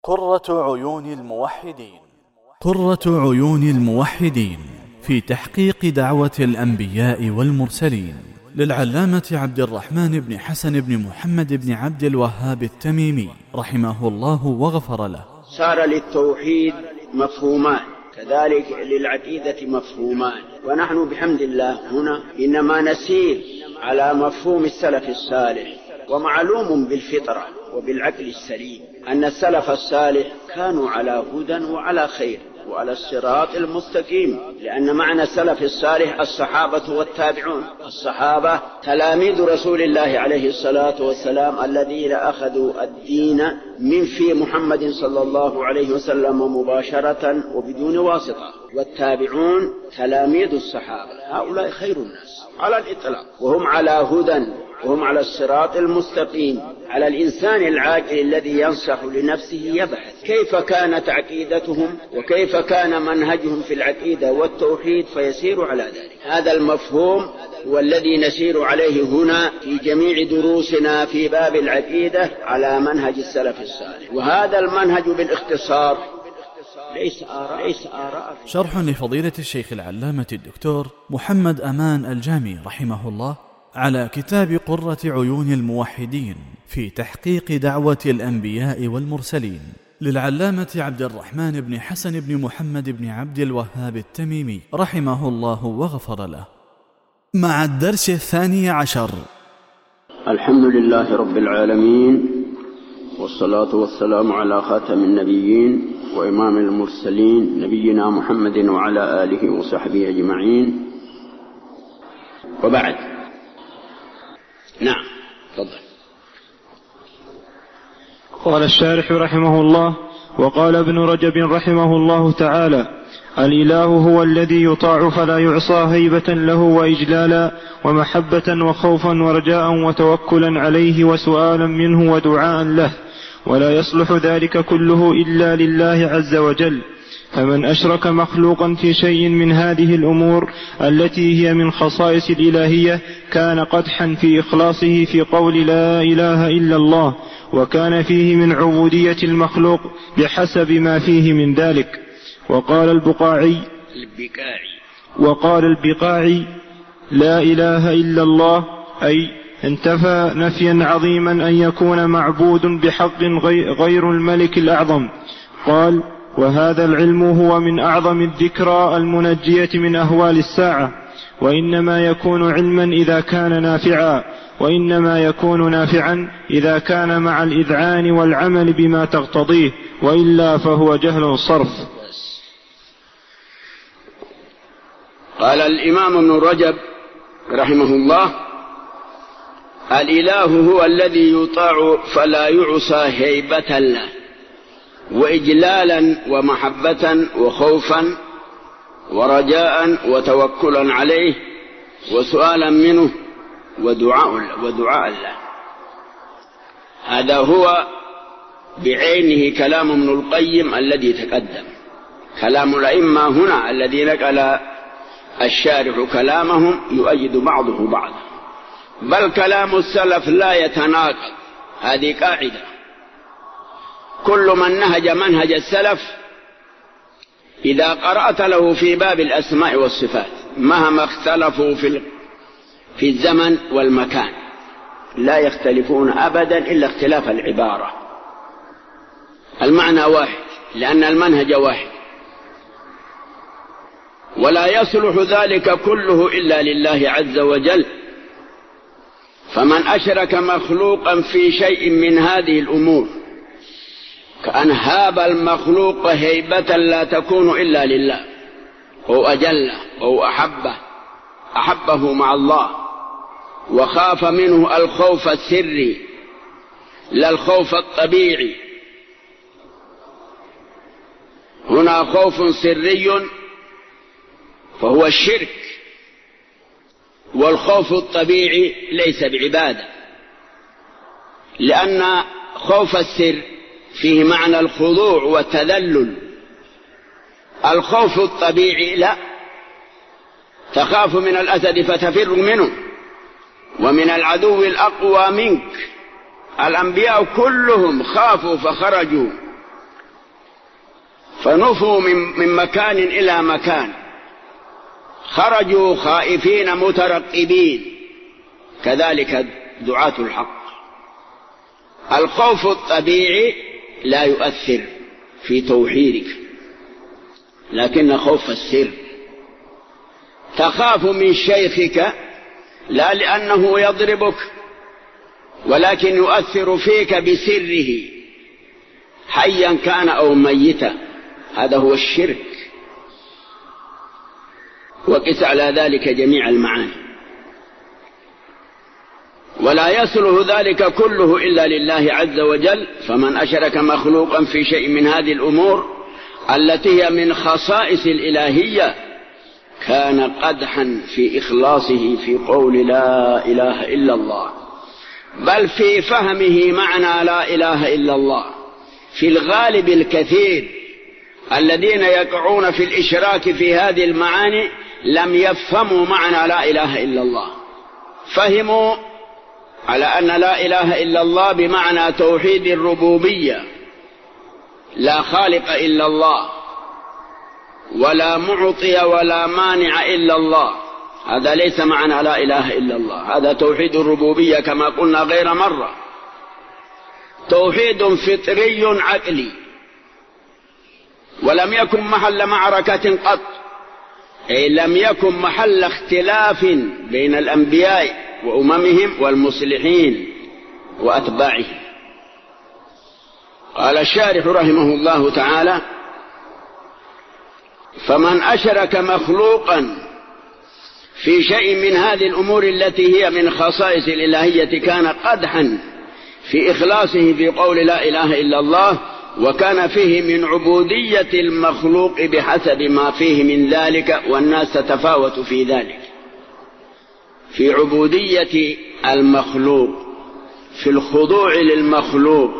قرة عيون الموحدين. قرة عيون الموحدين في تحقيق دعوة الأنبياء والمرسلين، للعلامة عبد الرحمن بن حسن بن محمد بن عبد الوهاب التميمي رحمه الله وغفر له. صار للتوحيد مفهومان، كذلك للعقيدة مفهومان، ونحن بحمد الله هنا إنما نسير على مفهوم السلف الصالح. ومعلوم بالفطرة وبالعقل السليم أن السلف الصالح كانوا على هدى وعلى خير وعلى الصراط المستقيم، لأن معنى السلف الصالح الصحابة والتابعون. الصحابة تلاميذ رسول الله عليه الصلاة والسلام الذين أخذوا الدين من في محمد صلى الله عليه وسلم مباشرة وبدون واسطة، والتابعون تلاميذ الصحابة. هؤلاء خير الناس على الإطلاق، وهم على هدى وهم على الصراط المستقيم. على الإنسان العاقل الذي ينصح لنفسه يبحث كيف كانت عقيدتهم وكيف كان منهجهم في العقيدة والتوحيد فيسير على ذلك. هذا المفهوم هو الذي نسير عليه هنا في جميع دروسنا في باب العقيدة على منهج السلف الصالح، وهذا المنهج بالاختصار ليس آراء. شرح لفضيلة الشيخ العلامة الدكتور محمد أمان الجامي رحمه الله على كتاب قرة عيون الموحدين في تحقيق دعوة الأنبياء والمرسلين، للعلامة عبد الرحمن بن حسن بن محمد بن عبد الوهاب التميمي رحمه الله وغفر له، مع الدرس 12. الحمد لله رب العالمين، والصلاة والسلام على خاتم النبيين وإمام المرسلين نبينا محمد وعلى آله وصحبه أجمعين، وبعد. نعم، تفضل. قال الشارح رحمه الله: وقال ابن رجب رحمه الله تعالى: الإله هو الذي يطاع فلا يعصى، هيبة له وإجلالا ومحبة وخوفا ورجاء وتوكلا عليه وسؤالا منه ودعاء له، ولا يصلح ذلك كله إلا لله عز وجل. فمن أشرك مخلوقا في شيء من هذه الأمور التي هي من خصائص الإلهية كان قدحا في إخلاصه في قول لا إله إلا الله، وكان فيه من عبودية المخلوق بحسب ما فيه من ذلك. وقال البقاعي لا إله إلا الله، أي انتفى نفيا عظيما أن يكون معبود بحق غير الملك الأعظم. قال: وهذا العلم هو من أعظم الذكرى المنجية من أهوال الساعة، وإنما يكون علما إذا كان نافعا، وإنما يكون نافعا إذا كان مع الإذعان والعمل بما تقتضيه، وإلا فهو جهل صرف. قال الإمام ابن رجب رحمه الله: الإله هو الذي يطاع فلا يعصى، هيبة له وإجلالا ومحبة وخوفا ورجاء وتوكلا عليه وسؤالا منه ودعاء له. هذا هو بعينه كلام ابن القيم الذي تقدم. كلام الأئمة هنا الذي نقل الشارح كلامهم يؤيد بعضه بعضا، بل كلام السلف لا يتناقض. هذه قاعدة، كل من نهج منهج السلف إذا قرأت له في باب الأسماء والصفات مهما اختلفوا في الزمن والمكان لا يختلفون أبدا إلا اختلاف العبارة. المعنى واحد، لأن المنهج واحد، ولا يصلح ذلك كله إلا لله عز وجل. فمن أشرك مخلوقا في شيء من هذه الأمور كأن هاب المخلوق هيبة لا تكون إلا لله، أو أجله أو أحبه مع الله، وخاف منه الخوف السري لا الخوف الطبيعي. هنا خوف سري فهو الشرك، والخوف الطبيعي ليس بعبادة، لأن خوف السر فيه معنى الخضوع والتذلل. الخوف الطبيعي لا، تخاف من الأسد فتفر منه، ومن العدو الأقوى منك. الأنبياء كلهم خافوا فخرجوا فنفوا من مكان إلى مكان، خرجوا خائفين مترقبين. كذلك دعاة الحق، الخوف الطبيعي لا يؤثر في توحيدك، لكن خوف السر، تخاف من شيخك لا لأنه يضربك، ولكن يؤثر فيك بسره حيا كان أو ميتا، هذا هو الشرك. وقس على ذلك جميع المعاني، ولا يصلح ذلك كله إلا لله عز وجل. فمن أشرك مخلوقا في شيء من هذه الأمور التي هي من خصائص الإلهية كان قدحا في إخلاصه في قول لا إله إلا الله، بل في فهمه معنى لا إله إلا الله. في الغالب الكثير الذين يقعون في الإشراك في هذه المعاني لم يفهموا معنى لا إله إلا الله، فهموا على أن لا إله إلا الله بمعنى توحيد الربوبية، لا خالق إلا الله، ولا معطي ولا مانع إلا الله. هذا ليس معنى لا إله إلا الله، هذا توحيد الربوبية كما قلنا غير مرة، توحيد فطري عقلي، ولم يكن محل معركة قط، أي لم يكن محل اختلاف بين الأنبياء وأممهم والمصلحين وأتباعهم. قال الشارح رحمه الله تعالى: فمن أشرك مخلوقا في شيء من هذه الأمور التي هي من خصائص الإلهية كان قدحا في إخلاصه في قول لا إله إلا الله، وكان فيه من عبودية المخلوق بحسب ما فيه من ذلك، والناس تتفاوت في ذلك، في عبودية المخلوق، في الخضوع للمخلوق.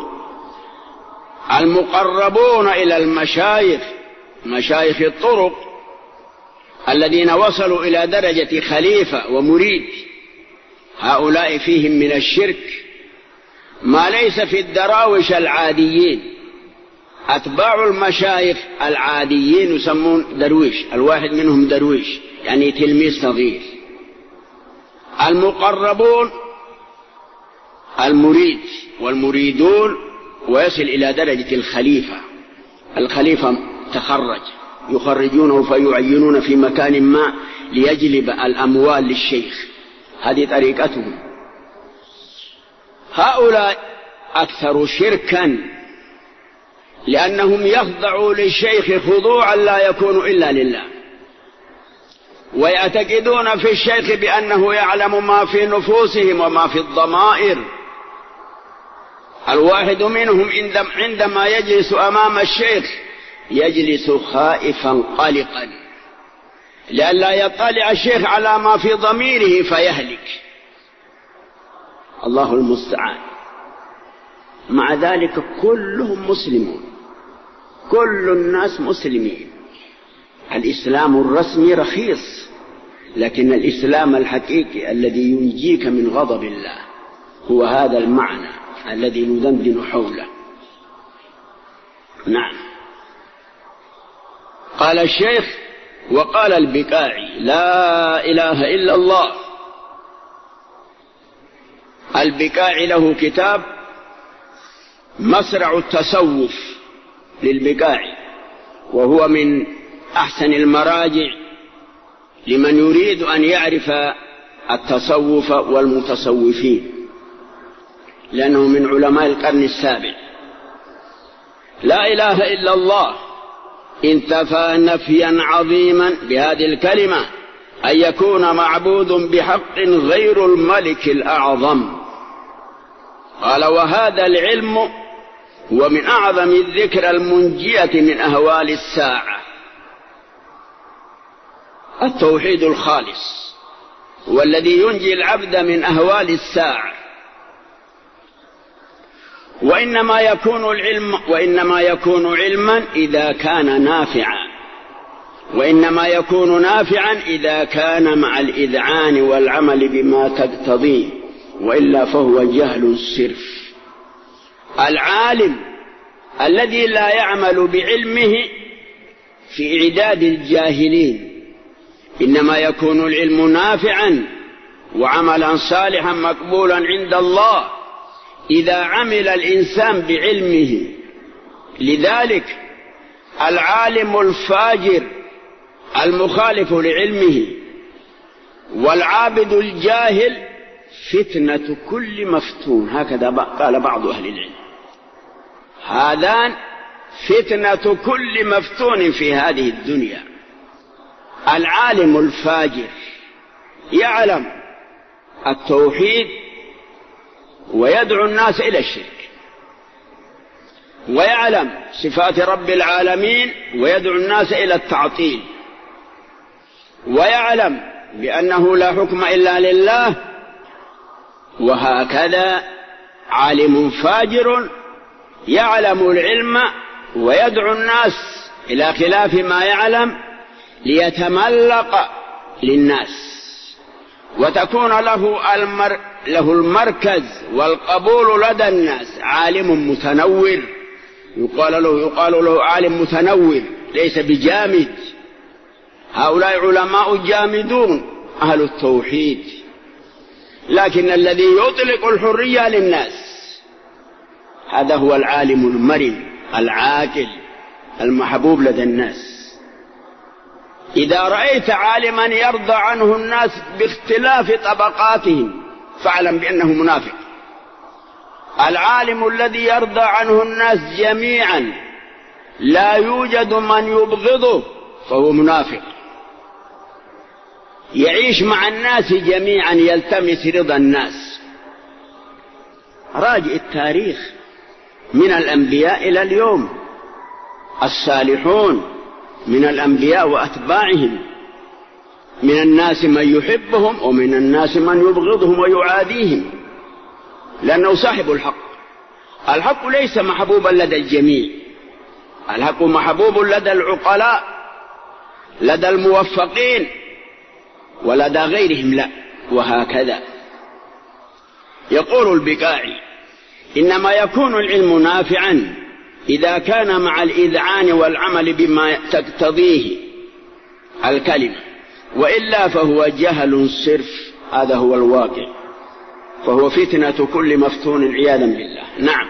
المقربون إلى المشايخ، مشايخ الطرق الذين وصلوا إلى درجة خليفة ومريد، هؤلاء فيهم من الشرك ما ليس في الدراوش العاديين. أتباع المشايخ العاديين يسمون درويش، الواحد منهم درويش يعني تلميذ صغير. المقربون المريد والمريدون، ويصل إلى درجة الخليفة. الخليفة تخرج، يخرجونه فيعينون في مكان ما ليجلب الأموال للشيخ، هذه طريقتهم. هؤلاء أكثر شركا لأنهم يخضعوا للشيخ خضوعا لا يكون إلا لله، ويعتقدون في الشيخ بأنه يعلم ما في نفوسهم وما في الضمائر. الواحد منهم عندما يجلس أمام الشيخ يجلس خائفا قلقا لئلا يطلع الشيخ على ما في ضميره فيهلك، الله المستعان. مع ذلك كلهم مسلمون، كل الناس مسلمين. الإسلام الرسمي رخيص، لكن الإسلام الحقيقي الذي ينجيك من غضب الله هو هذا المعنى الذي ندندن حوله. نعم. قال الشيخ: وقال البكاعي: لا إله إلا الله. البكاعي له كتاب مسرع التصوف للبكاعي، وهو من أحسن المراجع لمن يريد أن يعرف التصوف والمتصوفين، لأنه من علماء القرن السابع. لا إله إلا الله انتفى نفيا عظيما بهذه الكلمة أن يكون معبود بحق غير الملك الأعظم. قال: وهذا العلم هو من أعظم الذكر المنجية من أهوال الساعة. التوحيد الخالص هو الذي ينجي العبد من أهوال الساعة، وإنما يكون علما إذا كان نافعا، وإنما يكون نافعا إذا كان مع الإذعان والعمل بما تقتضيه، وإلا فهو جهل صرف. العالم الذي لا يعمل بعلمه في إعداد الجاهلين، إنما يكون العلم نافعا وعملا صالحا مقبولا عند الله إذا عمل الإنسان بعلمه. لذلك العالم الفاجر المخالف لعلمه والعابد الجاهل فتنة كل مفتون، هكذا قال بعض أهل العلم، هذان فتنة كل مفتون في هذه الدنيا. العالم الفاجر يعلم التوحيد ويدعو الناس إلى الشرك، ويعلم صفات رب العالمين ويدعو الناس إلى التعطيل، ويعلم بأنه لا حكم إلا لله. وهكذا عالم فاجر يعلم العلم ويدعو الناس إلى خلاف ما يعلم ليتملق للناس، وتكون له المركز والقبول لدى الناس. عالم متنور يقال له عالم متنور ليس بجامد. هؤلاء علماء جامدون أهل التوحيد، لكن الذي يطلق الحرية للناس هذا هو العالم المرن العاقل المحبوب لدى الناس. إذا رأيت عالما يرضى عنه الناس باختلاف طبقاتهم فاعلم بأنه منافق. العالم الذي يرضى عنه الناس جميعا لا يوجد من يبغضه فهو منافق. يعيش مع الناس جميعا يلتمس رضا الناس. راجع التاريخ من الأنبياء إلى اليوم، الصالحون من الأنبياء وأتباعهم، من الناس من يحبهم ومن الناس من يبغضهم ويعاديهم، لأنه صاحب الحق. الحق ليس محبوبا لدى الجميع، الحق محبوب لدى العقلاء لدى الموفقين ولدى غيرهم لا. وهكذا يقول البقاعي: إنما يكون العلم نافعا إذا كان مع الإذعان والعمل بما تقتضيه الكلمة، وإلا فهو جهل صرف. هذا هو الواقع، فهو فتنة كل مفتون عياذا بالله. نعم.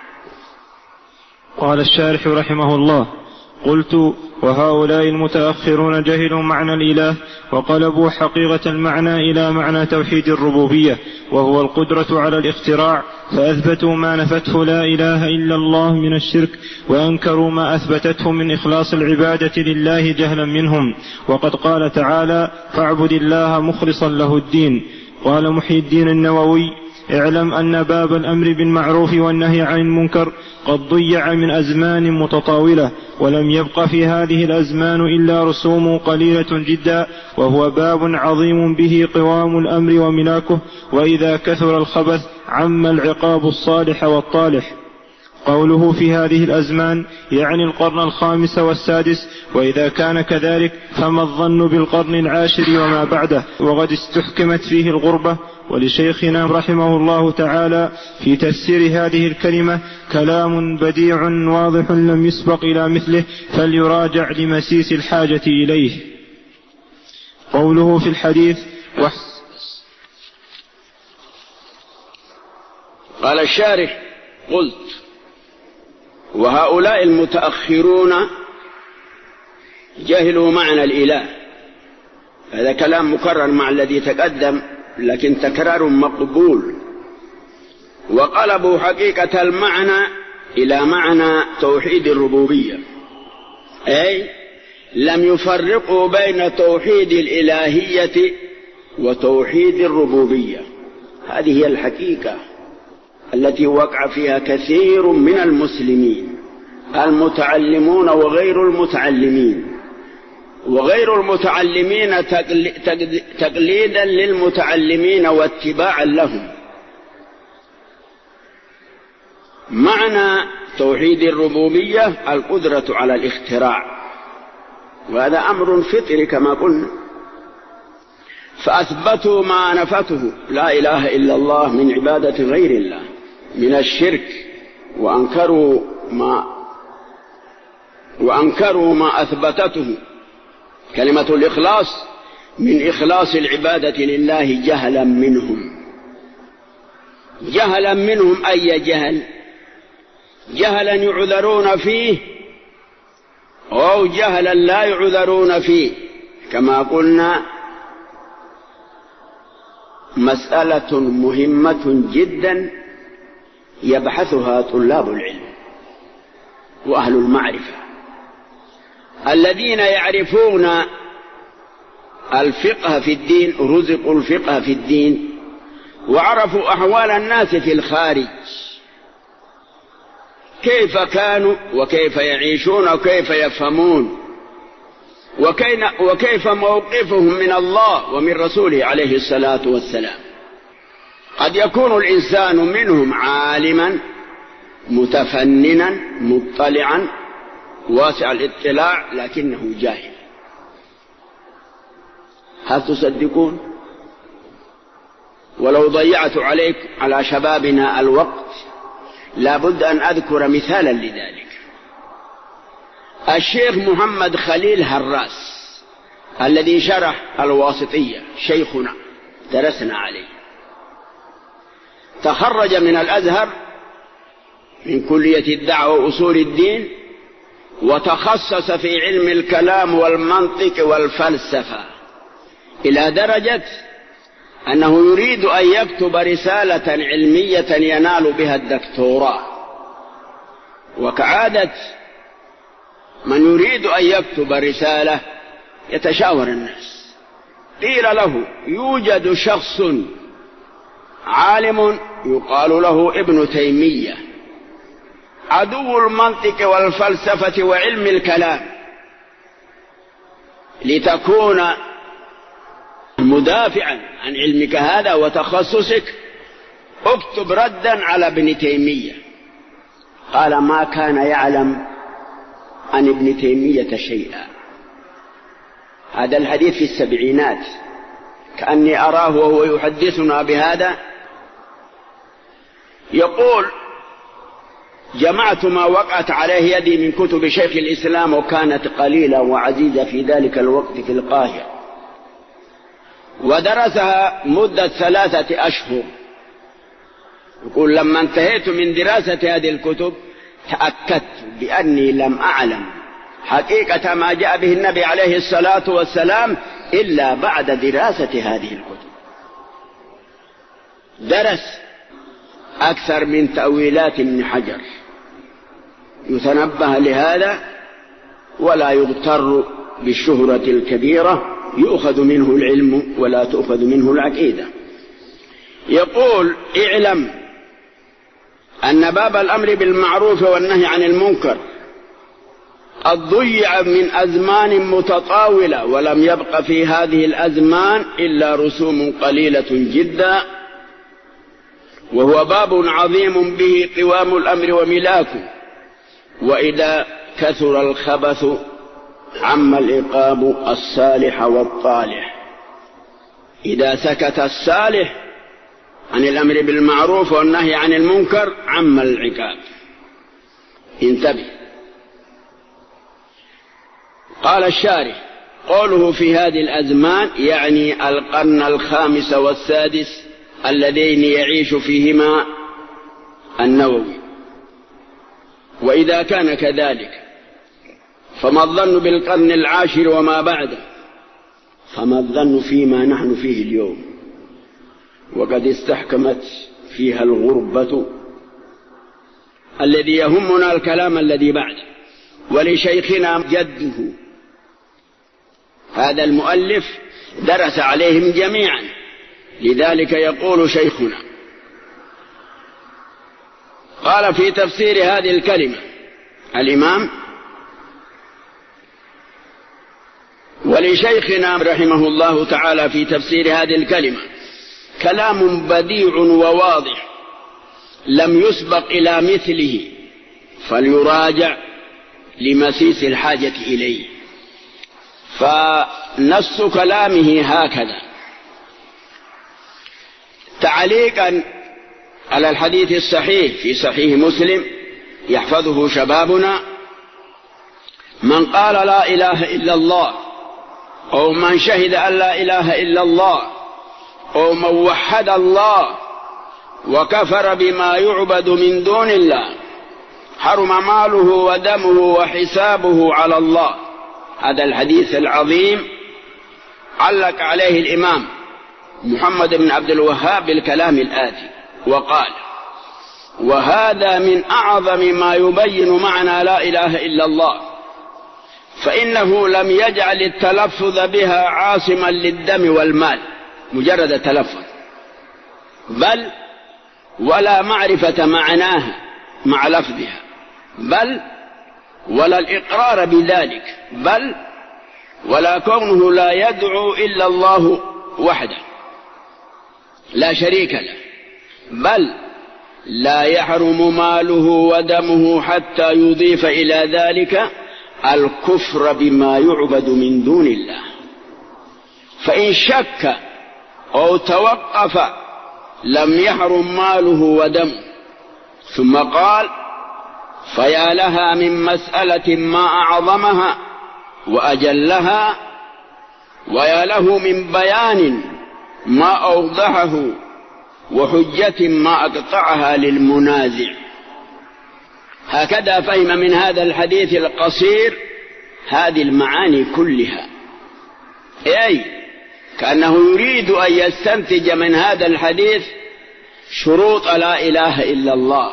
قال الشارح رحمه الله: قلت: وهؤلاء المتأخرون جهلوا معنى الإله وقلبوا حقيقة المعنى إلى معنى توحيد الربوبية، وهو القدرة على الاختراع، فأثبتوا ما نفته لا إله إلا الله من الشرك، وأنكروا ما أثبتته من إخلاص العبادة لله جهلا منهم. وقد قال تعالى: فاعبد الله مخلصا له الدين. قال محي الدين النووي: اعلم أن باب الأمر بالمعروف والنهي عن المنكر قد ضيع من أزمان متطاولة، ولم يبق في هذه الأزمان إلا رسوم قليلة جدا، وهو باب عظيم به قوام الأمر وملاكه، وإذا كثر الخبث عم العقاب الصالح والطالح. قوله في هذه الأزمان يعني القرن الخامس والسادس، وإذا كان كذلك فما الظن بالقرن العاشر وما بعده، وقد استحكمت فيه الغربة. ولشيخنا رحمه الله تعالى في تفسير هذه الكلمة كلام بديع واضح لم يسبق إلى مثله، فليراجع لمسيس الحاجة إليه. قوله في الحديث: قال الشارح: قلت: وهؤلاء المتأخرون جهلوا معنى الإله. هذا كلام مكرر مع الذي تقدم، لكن تكرار مقبول. وقلبوا حقيقة المعنى إلى معنى توحيد الربوبية، أي لم يفرقوا بين توحيد الإلهية وتوحيد الربوبية. هذه هي الحقيقة التي وقع فيها كثير من المسلمين المتعلمون وغير المتعلمين، وغير المتعلمين تقليدا للمتعلمين واتباعا لهم. معنى توحيد الربوبية القدرة على الاختراع، وهذا أمر فطري كما قلنا. فأثبتوا ما نفته لا إله إلا الله من عبادة غير الله من الشرك، وأنكروا وأنكروا ما أثبتته كلمة الإخلاص من إخلاص العبادة لله جهلا منهم. جهلا منهم أي جهل؟ جهلا يعذرون فيه أو جهلا لا يعذرون فيه. كما قلنا مسألة مهمة جدا يبحثها طلاب العلم وأهل المعرفة الذين يعرفون الفقه في الدين، رزقوا الفقه في الدين وعرفوا أحوال الناس في الخارج كيف كانوا وكيف يعيشون وكيف يفهمون وكيف موقفهم من الله ومن رسوله عليه الصلاة والسلام. قد يكون الإنسان منهم عالما متفننا مطلعا واسع الاطلاع لكنه جاهل. هل تصدقون؟ ولو ضيعت على شبابنا الوقت لابد أن أذكر مثالا لذلك. الشيخ محمد خليل هراس الذي شرح الواسطية شيخنا درسنا عليه، تخرج من الأزهر من كلية الدعوة وأصول الدين وتخصص في علم الكلام والمنطق والفلسفة إلى درجة أنه يريد أن يكتب رسالة علمية ينال بها الدكتوراه. وكعادة من يريد أن يكتب رسالة يتشاور الناس. قيل له يوجد شخص عالم يقال له ابن تيمية عدو المنطق والفلسفة وعلم الكلام، لتكون مدافعا عن علمك هذا وتخصصك اكتب ردا على ابن تيمية. قال ما كان يعلم عن ابن تيمية شيئا. هذا الحديث في السبعينات، كأني أراه وهو يحدثنا بهذا. يقول جمعت ما وقعت عليه يدي من كتب شيخ الإسلام وكانت قليلة وعزيزة في ذلك الوقت في القاهرة، ودرسها مدة 3 أشهر. يقول لما انتهيت من دراسة هذه الكتب تأكدت بأني لم أعلم حقيقة ما جاء به النبي عليه الصلاة والسلام إلا بعد دراسة هذه الكتب. درس أكثر من تأويلات ابن حجر، يتنبه لهذا ولا يغتر بالشهرة الكبيرة، يؤخذ منه العلم ولا تؤخذ منه العقيدة. يقول اعلم أن باب الأمر بالمعروف والنهي عن المنكر قد ضيع من أزمان متطاولة، ولم يبق في هذه الأزمان إلا رسوم قليلة جدا، وهو باب عظيم به قوام الأمر وملاكه. وإذا كثر الخبث عم العقاب الصالح والطالح. إذا سكت الصالح عن الأمر بالمعروف والنهي عن المنكر عم العقاب. انتبه. قال الشارح قوله في هذه الأزمان يعني القرن 5 والسادس اللذين يعيش فيهما النووي. وإذا كان كذلك فما الظن بالقرن 10 وما بعده؟ فما الظن فيما نحن فيه اليوم وقد استحكمت فيها الغربة الذي يهمنا الكلام الذي بعده. ولشيخنا جده هذا المؤلف درس عليهم جميعا، لذلك يقول شيخنا قال في تفسير هذه الكلمة الإمام ولشيخنا رحمه الله تعالى في تفسير هذه الكلمة كلام بديع وواضح لم يسبق إلى مثله فليراجع لمسيس الحاجة إليه. فنص كلامه هكذا: تعليقا على الحديث الصحيح في صحيح مسلم يحفظه شبابنا: من قال لا إله إلا الله أو من شهد أن لا إله إلا الله أو من وحد الله وكفر بما يعبد من دون الله حرم ماله ودمه وحسابه على الله. هذا الحديث العظيم علق عليه الإمام محمد بن عبد الوهاب بالكلام الآتي وقال: وهذا من أعظم ما يبين معنى لا إله إلا الله، فإنه لم يجعل التلفظ بها عاصما للدم والمال مجرد التلفظ، بل ولا معرفة معناها مع لفظها، بل ولا الإقرار بذلك، بل ولا كونه لا يدعو إلا الله وحده لا شريك له، بل لا يحرم ماله ودمه حتى يضيف إلى ذلك الكفر بما يعبد من دون الله. فإن شك أو توقف لم يحرم ماله ودمه. ثم قال: فيا لها من مسألة ما أعظمها وأجلها، ويا له من بيان ما أوضحه وحجة ما أقطعها للمنازع. هكذا فهم من هذا الحديث القصير هذه المعاني كلها، أي كأنه يريد أن يستنتج من هذا الحديث شروط لا إله إلا الله.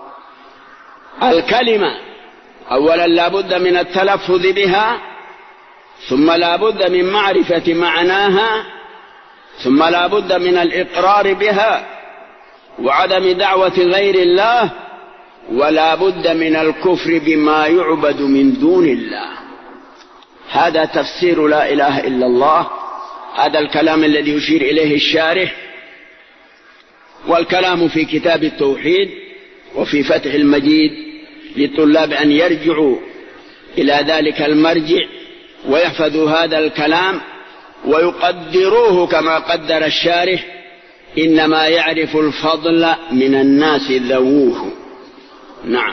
الكلمة أولا لا بد من التلفظ بها، ثم لا بد من معرفة معناها، ثم لا بد من الإقرار بها وعدم دعوة غير الله، ولا بد من الكفر بما يعبد من دون الله. هذا تفسير لا إله إلا الله. هذا الكلام الذي يشير إليه الشارح، والكلام في كتاب التوحيد وفي فتح المجيد للطلاب أن يرجعوا إلى ذلك المرجع ويحفظوا هذا الكلام ويقدروه كما قدر الشارح: إنما يعرف الفضل من الناس ذووه. نعم.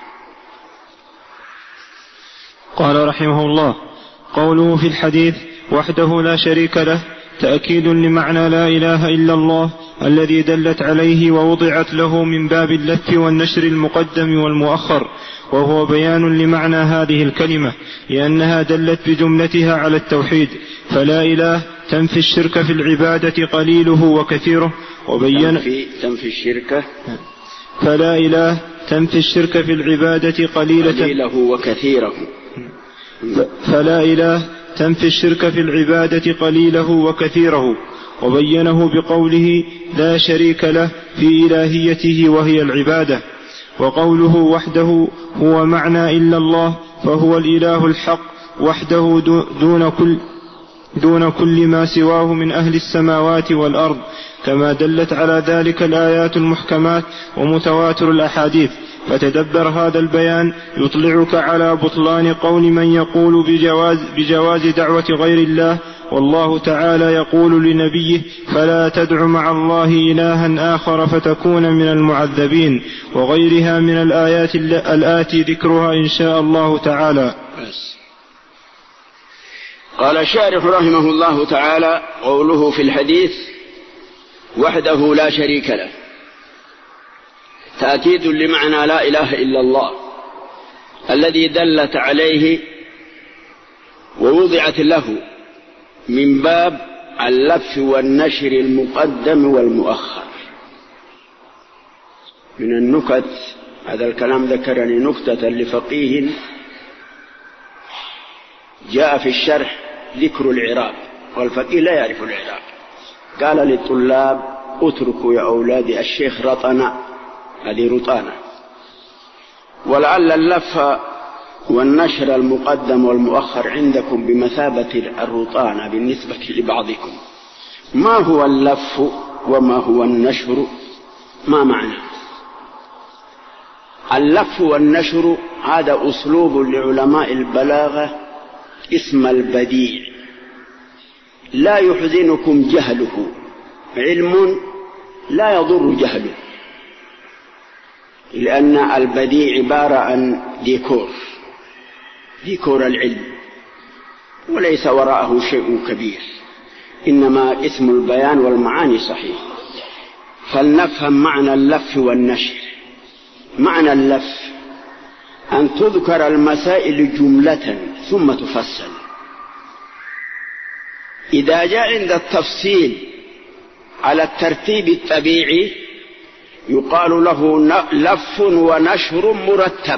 قال رحمه الله: قوله في الحديث وحده لا شريك له تأكيد لمعنى لا إله إلا الله الذي دلت عليه ووضعت له من باب اللف والنشر المقدم والمؤخر، وهو بيان لمعنى هذه الكلمة لأنها دلت بجملتها على التوحيد. فلا إله تنفي الشرك في العبادة قليله وكثيره، وبين تنفي الشرك، فلا إله تنفي الشرك في العبادة قليله وكثيره، فلا إله تنفي الشرك في العبادة قليله وكثيره، وبينه بقوله لا شريك له في إلهيته وهي العبادة. وقوله وحده هو معنى إلا الله، فهو الإله الحق وحده دون كل ما سواه من أهل السماوات والأرض، كما دلت على ذلك الآيات المحكمات ومتواتر الأحاديث. فتدبر هذا البيان يطلعك على بطلان قول من يقول بجواز دعوة غير الله، والله تعالى يقول لنبيه: فلا تدع مع الله إلها آخر فتكون من المعذبين، وغيرها من الآيات الآتي ذكرها إن شاء الله تعالى. قال الشارح رحمه الله تعالى: قوله في الحديث وحده لا شريك له تأكيد لمعنى لا إله إلا الله الذي دلت عليه ووضعت له من باب اللف والنشر المقدم والمؤخر. من النكت هذا الكلام ذكرني نكتة لفقيه جاء في الشرح ذكر العراق، والفقيه لا يعرف العراق، قال للطلاب: اتركوا يا أولادي الشيخ رطنا، هذه رطانة، ولعل اللف والنشر المقدم والمؤخر عندكم بمثابة الرطانة بالنسبة لبعضكم. ما هو اللف وما هو النشر؟ ما معنى اللف والنشر؟ هذا أسلوب لعلماء البلاغة اسم البديع، لا يحزنكم جهله، علم لا يضر جهله، لأن البديع عبارة عن ديكور، ذكر العلم وليس وراءه شيء كبير، إنما اسم البيان والمعاني صحيح. فلنفهم معنى اللف والنشر. معنى اللف أن تذكر المسائل جملة ثم تفصل. إذا جاء عند التفصيل على الترتيب الطبيعي يقال له لف ونشر مرتب،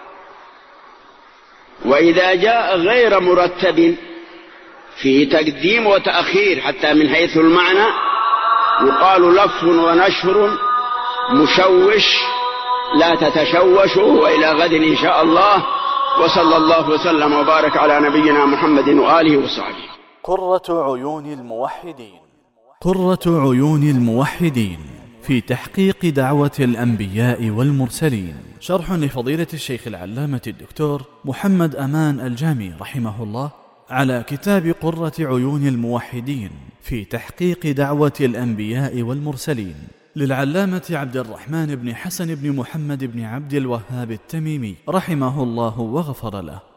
وإذا جاء غير مرتب فيه تقديم وتأخير حتى من حيث المعنى يقال لف ونشر مشوش لا تتشوشوا، وإلى غد إن شاء الله، وصلى الله وسلم وبارك على نبينا محمد وآله وصحبه. قرة عيون الموحدين. قرة عيون الموحدين في تحقيق دعوة الأنبياء والمرسلين، شرح لفضيلة الشيخ العلامة الدكتور محمد أمان الجامي رحمه الله على كتاب قرة عيون الموحدين في تحقيق دعوة الأنبياء والمرسلين للعلامة عبد الرحمن بن حسن بن محمد بن عبد الوهاب التميمي رحمه الله وغفر له.